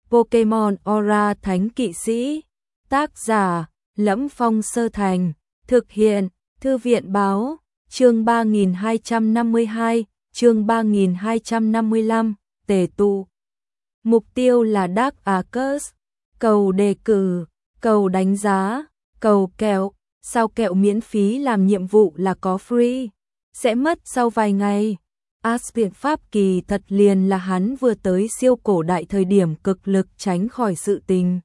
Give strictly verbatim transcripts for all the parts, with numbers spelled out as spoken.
Pokemon Aura Thánh Kỵ Sĩ. Tác giả: Lẫm Phong Sơ Thành. Thực hiện: Thư viện Báo. Chương ba nghìn hai trăm năm mươi hai, chương ba nghìn hai trăm năm mươi lăm, tề tụ. Mục tiêu là Dark Arcus. Cầu đề cử, cầu đánh giá, cầu kẹo. Sao kẹo miễn phí làm nhiệm vụ là có free, sẽ mất sau vài ngày. As biện pháp kỳ thật liền là hắn vừa tới siêu cổ đại thời điểm cực lực tránh khỏi sự tình.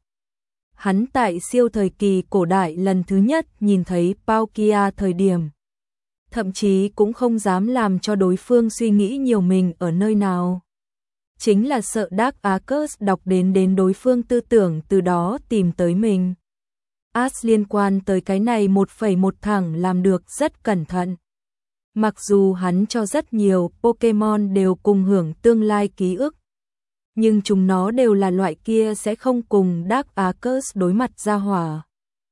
Hắn tại siêu thời kỳ cổ đại lần thứ nhất nhìn thấy Palkia thời điểm, thậm chí cũng không dám làm cho đối phương suy nghĩ nhiều mình ở nơi nào. Chính là sợ Dark Arcus đọc đến đến đối phương tư tưởng từ đó tìm tới mình. As liên quan tới cái này một phẩy một thẳng làm được rất cẩn thận. Mặc dù hắn cho rất nhiều Pokemon đều cùng hưởng tương lai ký ức, nhưng chúng nó đều là loại kia sẽ không cùng Dark Arcus đối mặt ra hỏa.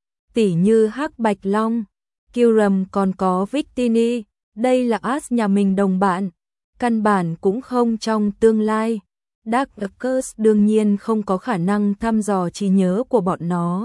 Tỉ như Hắc Bạch Long, Kyurem còn có Victini, đây là As nhà mình đồng bạn, căn bản cũng không trong tương lai. Dark Arcus đương nhiên không có khả năng thăm dò trí nhớ của bọn nó.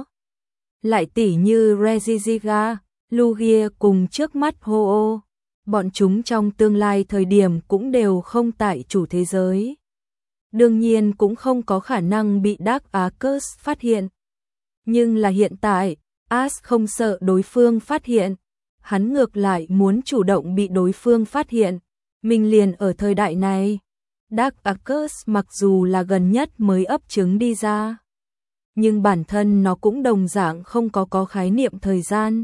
Lại tỉ như Regigiga, Lugia cùng trước mắt Ho-Oh, bọn chúng trong tương lai thời điểm cũng đều không tại chủ thế giới. Đương nhiên cũng không có khả năng bị Dark Arcus phát hiện. Nhưng là hiện tại, As không sợ đối phương phát hiện. Hắn ngược lại muốn chủ động bị đối phương phát hiện. Mình liền ở thời đại này. Dark Arcus mặc dù là gần nhất mới ấp trứng đi ra, nhưng bản thân nó cũng đồng dạng không có có khái niệm thời gian.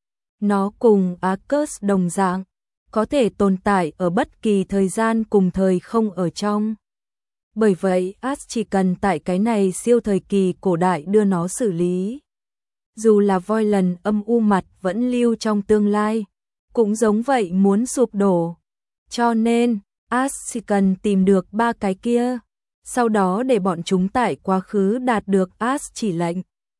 Nó cùng Arcus đồng dạng, có thể tồn tại ở bất kỳ thời gian cùng thời không ở trong. Bởi vậy, As chỉ cần tại cái này siêu thời kỳ cổ đại đưa nó xử lý. Dù là voi lần âm u mặt vẫn lưu trong tương lai, cũng giống vậy muốn sụp đổ. Cho nên, As chỉ cần tìm được ba cái kia, sau đó để bọn chúng tại quá khứ đạt được As chỉ lệnh.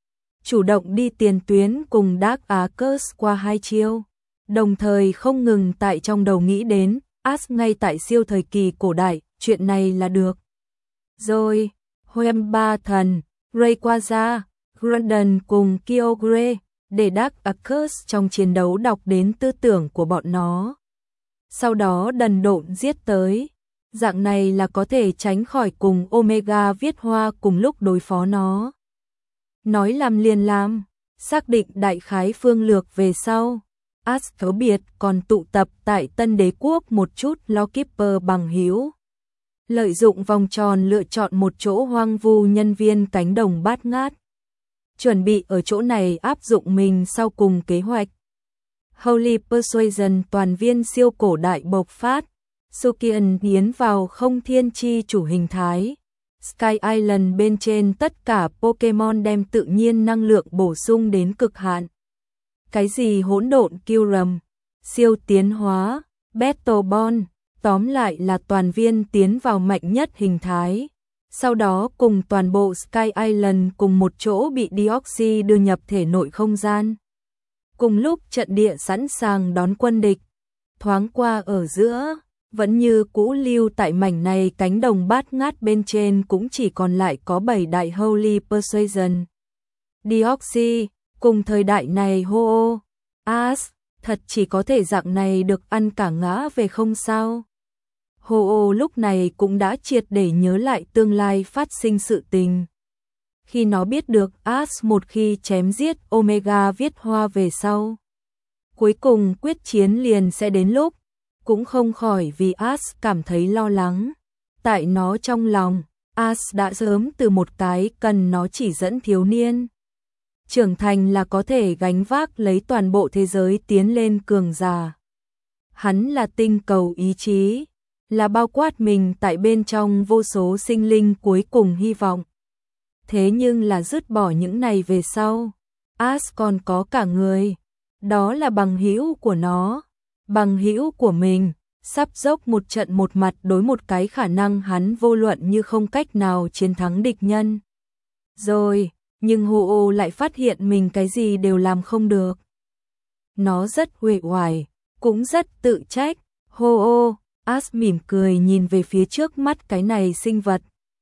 Chủ động đi tiền tuyến cùng Dark Arcus qua hai chiêu, đồng thời không ngừng tại trong đầu nghĩ đến As ngay tại siêu thời kỳ cổ đại, chuyện này là được. Rồi, Hoem ba thần, Rayquaza, Groudon cùng Kyogre, để Dark Arcus trong chiến đấu đọc đến tư tưởng của bọn nó. Sau đó đần độn giết tới. Dạng này là có thể tránh khỏi cùng Omega viết hoa cùng lúc đối phó nó. Nói làm liền làm, xác định đại khái phương lược về sau. As cáo biệt còn tụ tập tại Tân Đế Quốc một chút Lawkeeper bằng hữu. Lợi dụng vòng tròn lựa chọn một chỗ hoang vu nhân viên cánh đồng bát ngát. Chuẩn bị ở chỗ này áp dụng mình sau cùng kế hoạch. Holy Persuasion toàn viên siêu cổ đại bộc phát. Sukian tiến vào không thiên chi chủ hình thái. Sky Island bên trên tất cả Pokemon đem tự nhiên năng lượng bổ sung đến cực hạn. Cái gì hỗn độn Kyurem, siêu tiến hóa, Battle Ball, tóm lại là toàn viên tiến vào mạnh nhất hình thái. Sau đó cùng toàn bộ Sky Island cùng một chỗ bị Deoxys đưa nhập thể nội không gian. Cùng lúc trận địa sẵn sàng đón quân địch. Thoáng qua ở giữa, vẫn như cũ lưu tại mảnh này cánh đồng bát ngát bên trên cũng chỉ còn lại có bảy đại Holy Persuasion. Deoxys, cùng thời đại này Ho-Oh, As, thật chỉ có thể dạng này được ăn cả ngã về không sao. Ho-Oh lúc này cũng đã triệt để nhớ lại tương lai phát sinh sự tình. Khi nó biết được As một khi chém giết Omega viết hoa về sau, cuối cùng quyết chiến liền sẽ đến lúc, cũng không khỏi vì As cảm thấy lo lắng. Tại nó trong lòng, As đã sớm từ một cái cần nó chỉ dẫn thiếu niên. Trưởng thành là có thể gánh vác lấy toàn bộ thế giới tiến lên cường giả. Hắn là tinh cầu ý chí, là bao quát mình tại bên trong vô số sinh linh cuối cùng hy vọng. Thế nhưng là dứt bỏ những này về sau, As còn có cả người, đó là bằng hữu của nó, bằng hữu của mình, sắp dốc một trận một mặt đối một cái khả năng hắn vô luận như không cách nào chiến thắng địch nhân. Rồi, nhưng Ho-Oh lại phát hiện mình cái gì đều làm không được. Nó rất uể oải, cũng rất tự trách. Ho-Oh, As mỉm cười nhìn về phía trước mắt cái này sinh vật.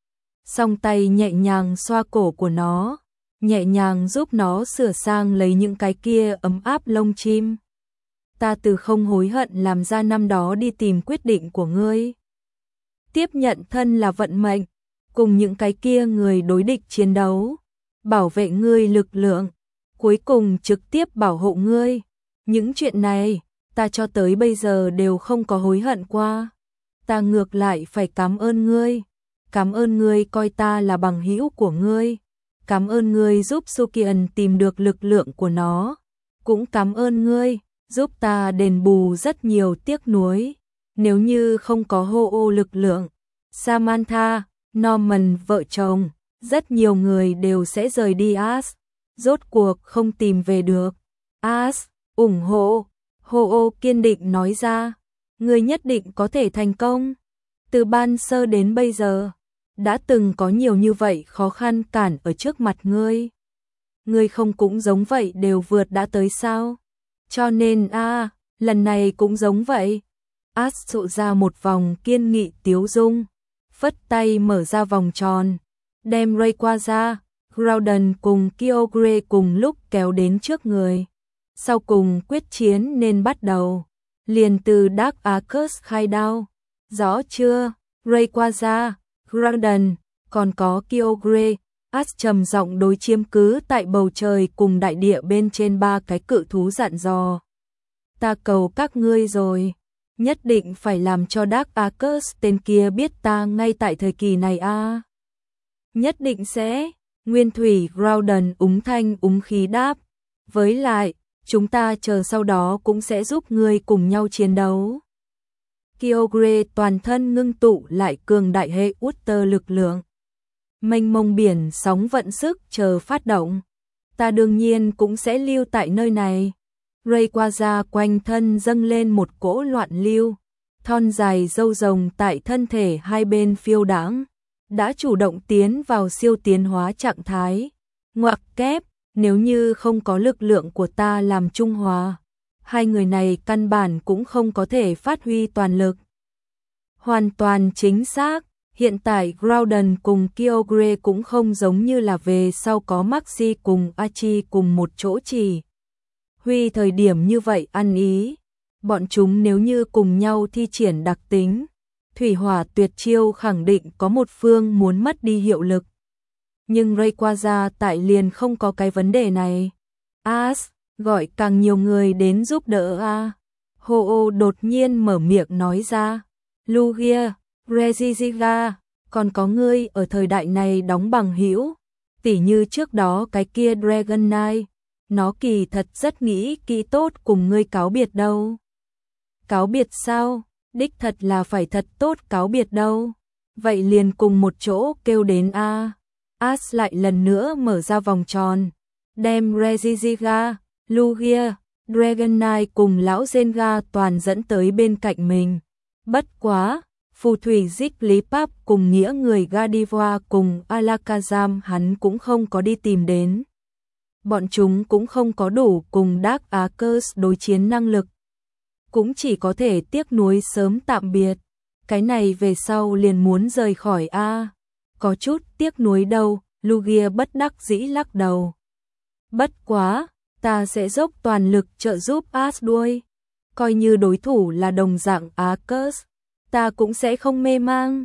song tay nhẹ nhàng xoa cổ của nó, nhẹ nhàng giúp nó sửa sang lấy những cái kia ấm áp lông chim. Ta từ không hối hận làm ra năm đó đi tìm quyết định của ngươi. Tiếp nhận thân là vận mệnh, cùng những cái kia người đối địch chiến đấu, bảo vệ ngươi lực lượng, cuối cùng trực tiếp bảo hộ ngươi. Những chuyện này, ta cho tới bây giờ đều không có hối hận qua. Ta ngược lại phải cảm ơn ngươi. Cảm ơn ngươi coi ta là bằng hữu của ngươi. Cảm ơn ngươi giúp Sukian tìm được lực lượng của nó. Cũng cảm ơn ngươi, giúp ta đền bù rất nhiều tiếc nuối. Nếu như không có Ho-Oh lực lượng, Samantha, Norman vợ chồng, rất nhiều người đều sẽ rời đi Ash. Rốt cuộc không tìm về được. Ash, ủng hộ. Ho-Oh kiên định nói ra. Ngươi nhất định có thể thành công. Từ ban sơ đến bây giờ, đã từng có nhiều như vậy khó khăn cản ở trước mặt ngươi. Ngươi không cũng giống vậy đều vượt đã tới sao? Cho nên a, à, lần này cũng giống vậy. Ash sụ ra một vòng kiên nghị tiếu dung, phất tay mở ra vòng tròn, đem Rayquaza, Groudon cùng Kyogre cùng lúc kéo đến trước người. Sau cùng quyết chiến nên bắt đầu, liền từ Dark Arcus khai đao. Rõ chưa? Rayquaza, Groudon, còn có Kyogre. Ash trầm giọng đối chiếm cứ tại bầu trời cùng đại địa bên trên ba cái cự thú dặn dò. Ta cầu các ngươi rồi, nhất định phải làm cho Dark Arcus tên kia biết ta ngay tại thời kỳ này a. À. Nhất định sẽ. Nguyên thủy Groudon úng thanh úng khí đáp. Với lại, chúng ta chờ sau đó cũng sẽ giúp ngươi cùng nhau chiến đấu. Kyogre toàn thân ngưng tụ lại cường đại hệ Utter lực lượng. Mênh mông biển sóng vận sức chờ phát động. Ta đương nhiên cũng sẽ lưu tại nơi này. Rayquaza quanh thân dâng lên một cỗ loạn lưu. Thon dài râu rồng tại thân thể hai bên phiêu đãng, đã chủ động tiến vào siêu tiến hóa trạng thái. Ngoặc kép, nếu như không có lực lượng của ta làm trung hòa, hai người này căn bản cũng không có thể phát huy toàn lực. Hoàn toàn chính xác, hiện tại Groudon cùng Kyogre cũng không giống như là về sau có Maxi cùng Archie cùng một chỗ chỉ huy thời điểm như vậy ăn ý. Bọn chúng nếu như cùng nhau thi triển đặc tính, thủy hỏa tuyệt chiêu khẳng định có một phương muốn mất đi hiệu lực. Nhưng Rayquaza tại liền không có cái vấn đề này. Ash, gọi càng nhiều người đến giúp đỡ a. Ho-Oh đột nhiên mở miệng nói ra. Lugia, Regigiga, còn có ngươi ở thời đại này đóng bằng hữu, tỉ như trước đó cái kia Dragonite, nó kỳ thật rất nghĩ kỹ tốt cùng ngươi cáo biệt đâu. Cáo biệt sao? Đích thật là phải thật tốt cáo biệt đâu. Vậy liền cùng một chỗ kêu đến a. À. Ash lại lần nữa mở ra vòng tròn, đem Regigiga, Lugia, Dragonite cùng lão Zenga toàn dẫn tới bên cạnh mình. Bất quá, phù thủy Jigglypuff cùng nghĩa người Gardevoir cùng Alakazam hắn cũng không có đi tìm đến. Bọn chúng cũng không có đủ cùng Dark Arcus đối chiến năng lực. Cũng chỉ có thể tiếc nuối sớm tạm biệt. Cái này về sau liền muốn rời khỏi a. À. Có chút tiếc nuối đâu, Lugia bất đắc dĩ lắc đầu. Bất quá, ta sẽ dốc toàn lực trợ giúp Ash đuôi. Coi như đối thủ là đồng dạng Arcus, ta cũng sẽ không mê mang.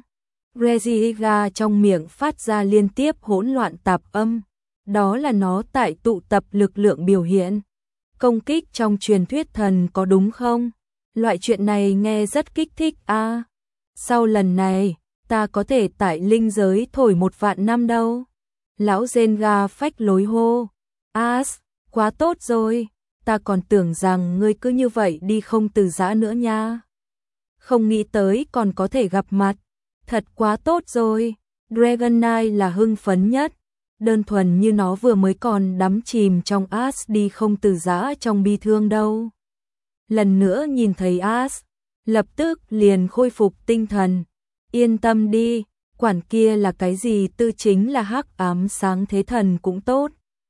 Regigiga trong miệng phát ra liên tiếp hỗn loạn tạp âm. Đó là nó tại tụ tập lực lượng biểu hiện. Công kích trong truyền thuyết thần có đúng không? Loại chuyện này nghe rất kích thích a. À. Sau lần này, ta có thể tại linh giới thổi một vạn năm đâu. Lão Zenga phách lối hô. Ash, quá tốt rồi. Ta còn tưởng rằng ngươi cứ như vậy đi không từ giã nữa nha. Không nghĩ tới còn có thể gặp mặt. Thật quá tốt rồi. Dragonite là hưng phấn nhất. Đơn thuần như nó vừa mới còn đắm chìm trong Ash đi không từ giã trong bi thương đâu. Lần nữa nhìn thấy Ash, lập tức liền khôi phục tinh thần. Yên tâm đi, quản kia là cái gì tư chính là hắc ám sáng thế thần cũng tốt.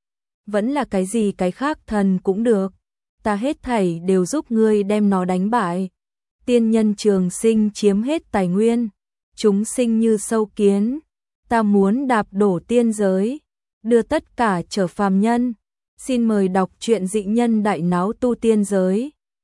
Vẫn là cái gì cái khác thần cũng được. Ta hết thảy đều giúp ngươi đem nó đánh bại. Tiên nhân trường sinh chiếm hết tài nguyên. Chúng sinh như sâu kiến. ta muốn đạp đổ tiên giới, đưa tất cả trở phàm nhân. Xin mời đọc truyện Dị Nhân Đại Náo Tu Tiên Giới.